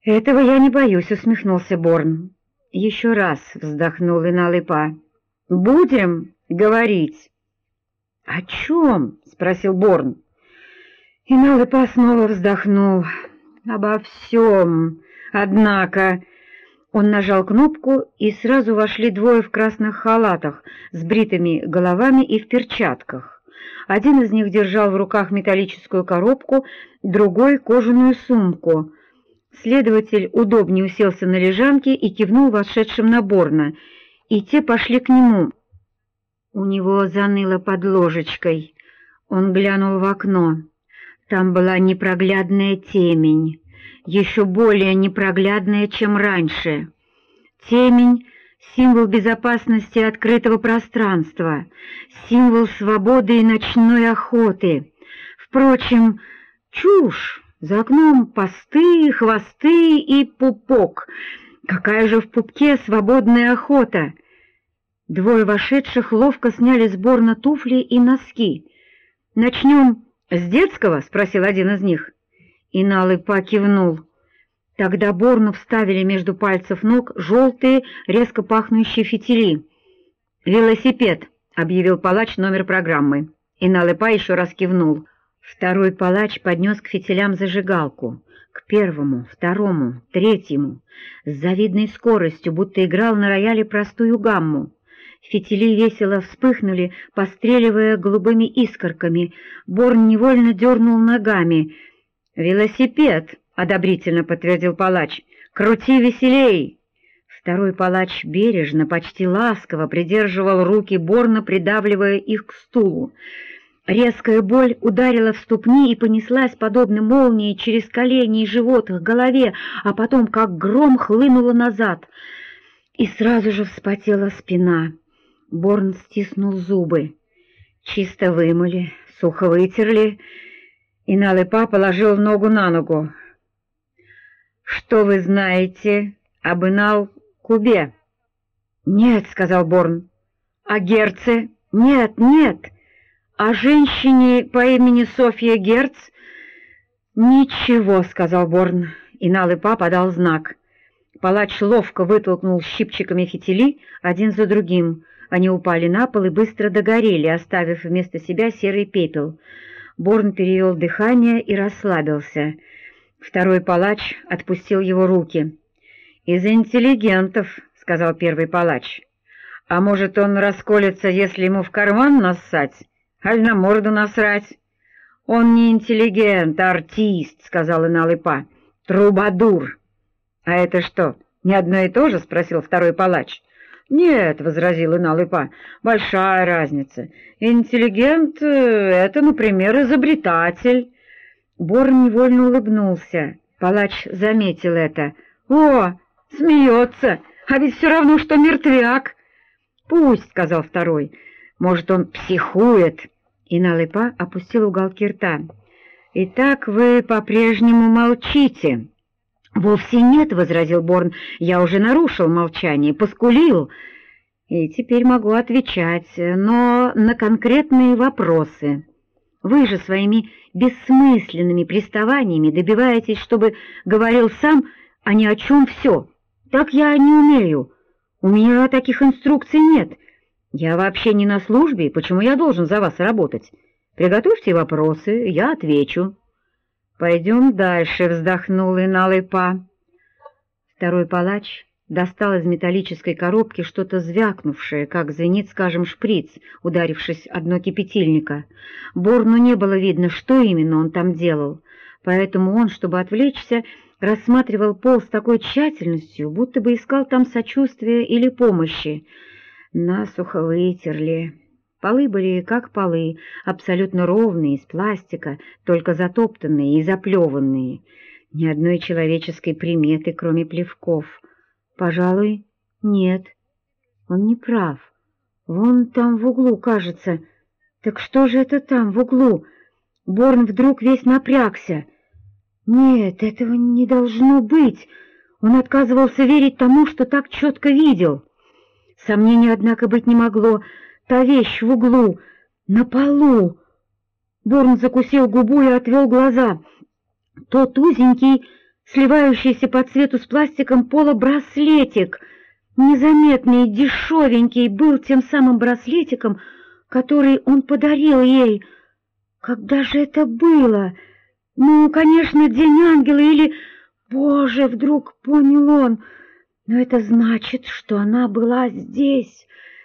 «Этого я не боюсь», — усмехнулся Борн. Еще раз вздохнул Иналыпа. «Будем говорить». «О чем?» — спросил Борн. Иналыпа снова вздохнул. «Обо всем. Однако...» Он нажал кнопку, и сразу вошли двое в красных халатах, с бритыми головами и в перчатках. Один из них держал в руках металлическую коробку, другой — кожаную сумку. Следователь удобнее уселся на лежанке и кивнул вошедшим на Борна, и те пошли к нему. У него заныло под ложечкой. Он глянул в окно. Там была непроглядная темень, еще более непроглядная, чем раньше. Темень — символ безопасности открытого пространства, символ свободы и ночной охоты. Впрочем, чушь! За окном посты, хвосты и пупок. Какая же в пупке свободная охота! Двое вошедших ловко сняли с Борна туфли и носки. «Начнем с детского?» — спросил один из них. Иналыпа кивнул. Тогда Борну вставили между пальцев ног желтые, резко пахнущие фитили. «Велосипед», — объявил палач номер программы. Иналыпа еще раз кивнул. Второй палач поднес к фитилям зажигалку. К первому, второму, третьему. С завидной скоростью, будто играл на рояле простую гамму. Фитили весело вспыхнули, постреливая голубыми искорками. Борн невольно дернул ногами. «Велосипед!» — одобрительно подтвердил палач. «Крути веселей!» Второй палач бережно, почти ласково придерживал руки Борна, придавливая их к стулу. Резкая боль ударила в ступни и понеслась, подобно молнии, через колени и живот к голове, а потом, как гром, хлынула назад. И сразу же вспотела спина. Борн стиснул зубы. Чисто вымыли, сухо вытерли. Иналыпа положил ногу на ногу. «Что вы знаете об Инал-Кубе?» «Нет», — сказал Борн. «О Герце?» «Нет, нет». «О женщине по имени Софья Герц?» «Ничего», — сказал Борн. Иналыпа подал знак. Палач ловко вытолкнул щипчиками фитили один за другим. Они упали на пол и быстро догорели, оставив вместо себя серый пепел. Борн перевел дыхание и расслабился. Второй палач отпустил его руки. «Из интеллигентов», — сказал первый палач. «А может, он расколется, если ему в карман нассать? Аль на морду насрать?» «Он не интеллигент, а артист», — сказал Иналыпа. «Трубадур». «А это что, не одно и то же?» — спросил второй палач. «Нет», — возразил Иналыпа, — «большая разница. Интеллигент — это, например, изобретатель». Борн невольно улыбнулся. Палач заметил это. «О, смеется, а ведь все равно, что мертвяк». «Пусть», — сказал второй, — «может, он психует». Иналыпа опустил уголки рта. «Итак, вы по-прежнему молчите». «Вовсе нет», — возразил Борн, — «я уже нарушил молчание, поскулил, и теперь могу отвечать, но на конкретные вопросы. Вы же своими бессмысленными приставаниями добиваетесь, чтобы говорил сам, а ни о чем все. Так я не умею, у меня таких инструкций нет. Я вообще не на службе, почему я должен за вас работать? Приготовьте вопросы, я отвечу». «Пойдем дальше», — вздохнул Иналыпа. Второй палач достал из металлической коробки что-то звякнувшее, как звенит, скажем, шприц, ударившись о дно кипятильника. Борну не было видно, что именно он там делал, поэтому он, чтобы отвлечься, рассматривал пол с такой тщательностью, будто бы искал там сочувствия или помощи. Насухо вытерли. Полы были как полы, абсолютно ровные, из пластика, только затоптанные и заплеванные. Ни одной человеческой приметы, кроме плевков. Пожалуй, нет. Он не прав. Вон там в углу, кажется. Так что же это там, в углу? Борн вдруг весь напрягся. Нет, этого не должно быть. Он отказывался верить тому, что так четко видел. Сомнений, однако, быть не могло. Та вещь в углу, на полу. Борн закусил губу и отвел глаза. Тот узенький сливающийся по цвету с пластиком пола браслетик, незаметный и дешевенький, был тем самым браслетиком, который он подарил ей. Когда же это было? Ну, конечно, День ангела или... Боже, вдруг понял он, но это значит, что она была здесь,